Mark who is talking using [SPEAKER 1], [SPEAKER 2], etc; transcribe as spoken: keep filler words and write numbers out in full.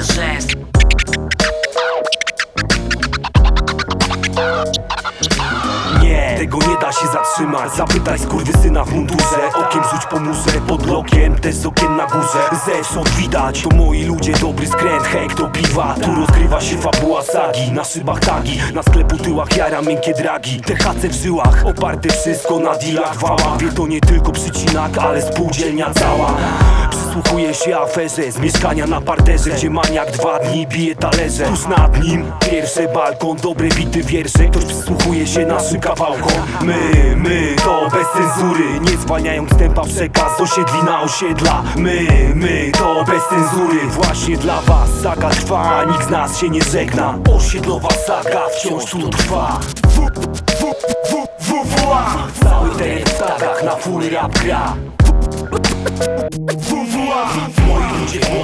[SPEAKER 1] chrzest.
[SPEAKER 2] Nie, tego nie da się zatrzymać. Zapytaj skurwysyna w mundurze. Okiem rzuć po murze, pod blokiem też z okien na górze. Zewsząd widać, to moi ludzie, dobry skręt, hek do piwa. Tu rozgrywa się fabuła sagi, na szybach tagi, na sklepu tyłach jara miękkie dragi. T H C w żyłach, oparte wszystko na dealach, wałach. Wie to nie tylko przycinak, ale spółdzielnia cała. Przysłuchuje się aferze z mieszkania na parterze, gdzie maniak dwa dni bije talerze. Tuż nad nim pierwszy balkon, dobre bity wiersze. Ktoś przysłuchuje się naszym kawałkom. My, my, to bez cenzury, nie zwalniając tempa przekaz z osiedli na osiedla. My, my, to bez cenzury, właśnie dla was saga trwa, nikt z nas się nie żegna. Osiedlowa saga wciąż tu trwa. W, w, w, w, w, a. Cały teren w tagach, na fury rap gra. W, w, a. Moi ludzie